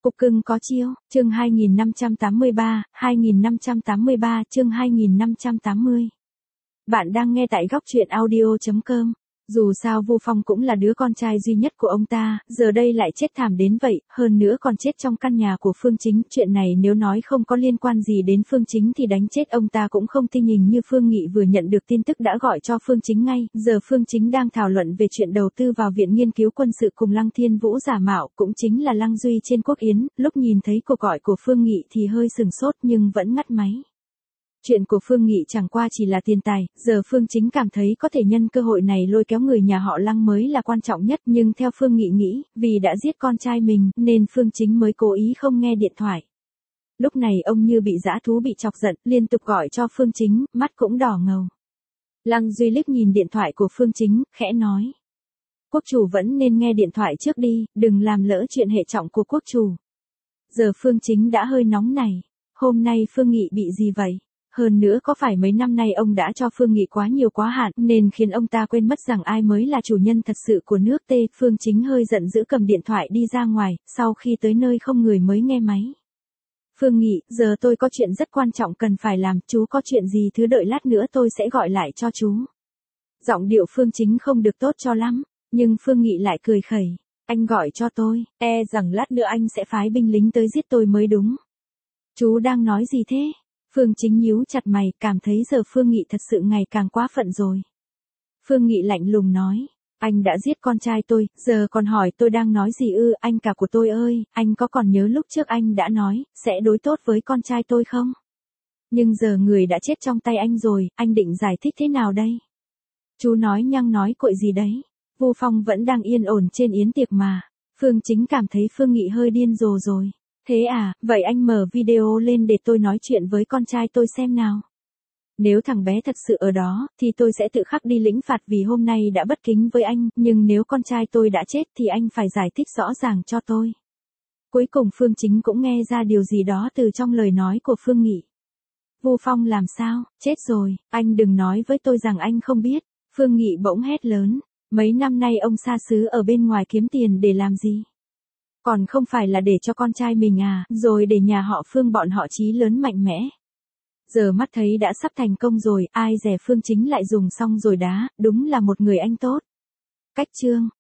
Cục cưng có chiêu, chương 2583, chương 2580. Bạn đang nghe tại góc truyện audio.com. Dù sao Vu Phong cũng là đứa con trai duy nhất của ông ta, giờ đây lại chết thảm đến vậy, hơn nữa còn chết trong căn nhà của Phương Chính. Chuyện này nếu nói không có liên quan gì đến Phương Chính thì đánh chết ông ta cũng không tin. Hình như Phương Nghị vừa nhận được tin tức đã gọi cho Phương Chính ngay. Giờ Phương Chính đang thảo luận về chuyện đầu tư vào Viện Nghiên cứu Quân sự cùng Lăng Thiên Vũ giả mạo, cũng chính là Lăng Duy trên Quốc Yến. Lúc nhìn thấy cuộc gọi của Phương Nghị thì hơi sừng sốt nhưng vẫn ngắt máy. Chuyện của Phương Nghị chẳng qua chỉ là tiền tài, giờ Phương Chính cảm thấy có thể nhân cơ hội này lôi kéo người nhà họ Lăng mới là quan trọng nhất, nhưng theo Phương Nghị nghĩ, vì đã giết con trai mình, nên Phương Chính mới cố ý không nghe điện thoại. Lúc này ông như bị dã thú bị chọc giận, liên tục gọi cho Phương Chính, mắt cũng đỏ ngầu. Lăng Duy liếc nhìn điện thoại của Phương Chính, khẽ nói. Quốc chủ vẫn nên nghe điện thoại trước đi, đừng làm lỡ chuyện hệ trọng của quốc chủ. Giờ Phương Chính đã hơi nóng này, hôm nay Phương Nghị bị gì vậy? Hơn nữa có phải mấy năm nay ông đã cho Phương Nghị quá nhiều quá hạn nên khiến ông ta quên mất rằng ai mới là chủ nhân thật sự của nước T. Phương Chính hơi giận dữ cầm điện thoại đi ra ngoài, sau khi tới nơi không người mới nghe máy. Phương Nghị, giờ tôi có chuyện rất quan trọng cần phải làm, chú có chuyện gì thứ đợi lát nữa tôi sẽ gọi lại cho chú. Giọng điệu Phương Chính không được tốt cho lắm, nhưng Phương Nghị lại cười khẩy. Anh gọi cho tôi, rằng lát nữa anh sẽ phái binh lính tới giết tôi mới đúng. Chú đang nói gì thế? Phương Chính nhíu chặt mày, cảm thấy giờ Phương Nghị thật sự ngày càng quá phận rồi. Phương Nghị lạnh lùng nói, anh đã giết con trai tôi, giờ còn hỏi tôi đang nói gì ư? Anh cả của tôi ơi, anh có còn nhớ lúc trước anh đã nói, sẽ đối tốt với con trai tôi không? Nhưng giờ người đã chết trong tay anh rồi, anh định giải thích thế nào đây? Chú nói nhăng nói cội gì đấy? Vu Phong vẫn đang yên ổn trên yến tiệc mà. Phương Chính cảm thấy Phương Nghị hơi điên rồ rồi. Thế à, vậy anh mở video lên để tôi nói chuyện với con trai tôi xem nào. Nếu thằng bé thật sự ở đó, thì tôi sẽ tự khắc đi lĩnh phạt vì hôm nay đã bất kính với anh, nhưng nếu con trai tôi đã chết thì anh phải giải thích rõ ràng cho tôi. Cuối cùng Phương Chính cũng nghe ra điều gì đó từ trong lời nói của Phương Nghị. Vu Phong làm sao, chết rồi, anh đừng nói với tôi rằng anh không biết. Phương Nghị bỗng hét lớn, mấy năm nay ông xa xứ ở bên ngoài kiếm tiền để làm gì? Còn không phải là để cho con trai mình à, rồi để nhà họ Phương bọn họ chí lớn mạnh mẽ. Giờ mắt thấy đã sắp thành công rồi, ai dè Phương Chính lại dùng xong rồi đá, đúng là một người anh tốt. Cách chương